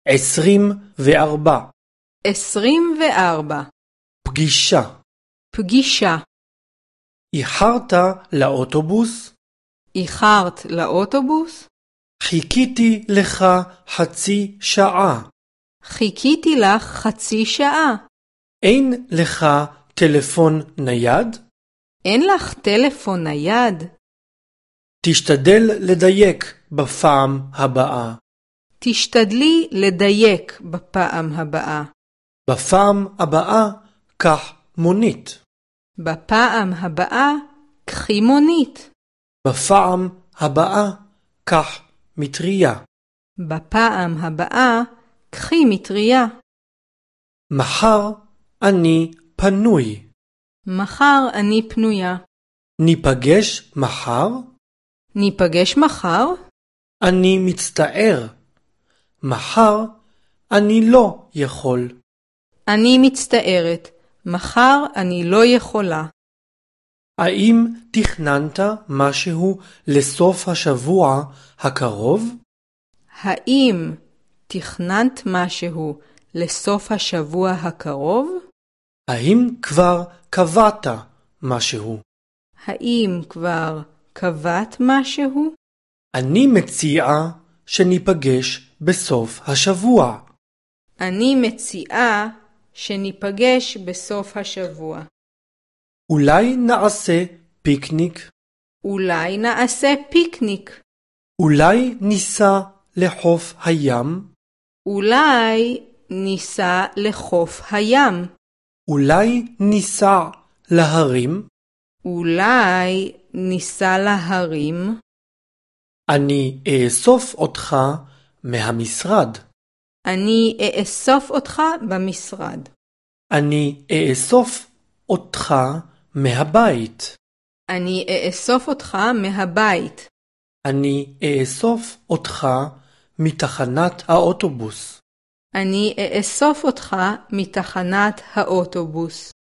24. 24. פגישה. פגישה. איחרת לאוטובוס? איחרת לאוטובוס? חיכיתי לך חצי שעה. חיכיתי לך חצי שעה. אין לך טלפון נייד? אין לך טלפון נייד? תשתדל לדייק בפעם הבאה. תשתדלי לדייק בפעם הבאה. בפעם הבאה קח מונית. בפעם הבאה קחי מונית. בפעם הבאה קח מטריה. בפעם הבאה קחי מטריה. מחר אני פנוי. מחר אני פנויה. ניפגש מחר? ניפגש מחר? אני מצטער. מחר אני לא יכול. אני מצטערת. מחר אני לא יכולה. האם תכננת משהו לסוף השבוע הקרוב? האם תכננת משהו לסוף השבוע הקרוב? האם כבר קבעת משהו? האם כבר קבעת משהו? אני מציעה שניפגש בסוף השבוע. אני מציעה שניפגש בסוף השבוע. אולי נעשה פיקניק? אולי נעשה פיקניק. אולי ניסע לחוף הים? אולי ניסע לחוף הים. אולי ניסע להרים? אולי ניסע להרים. אני אאסוף אותך מהמשרד. אני אאסוף אותך במשרד. אני אאסוף אותך מהבית. אני אאסוף אותך מהבית. אני אאסוף אותך מתחנת האוטובוס. אני אאסוף אותך מתחנת האוטובוס.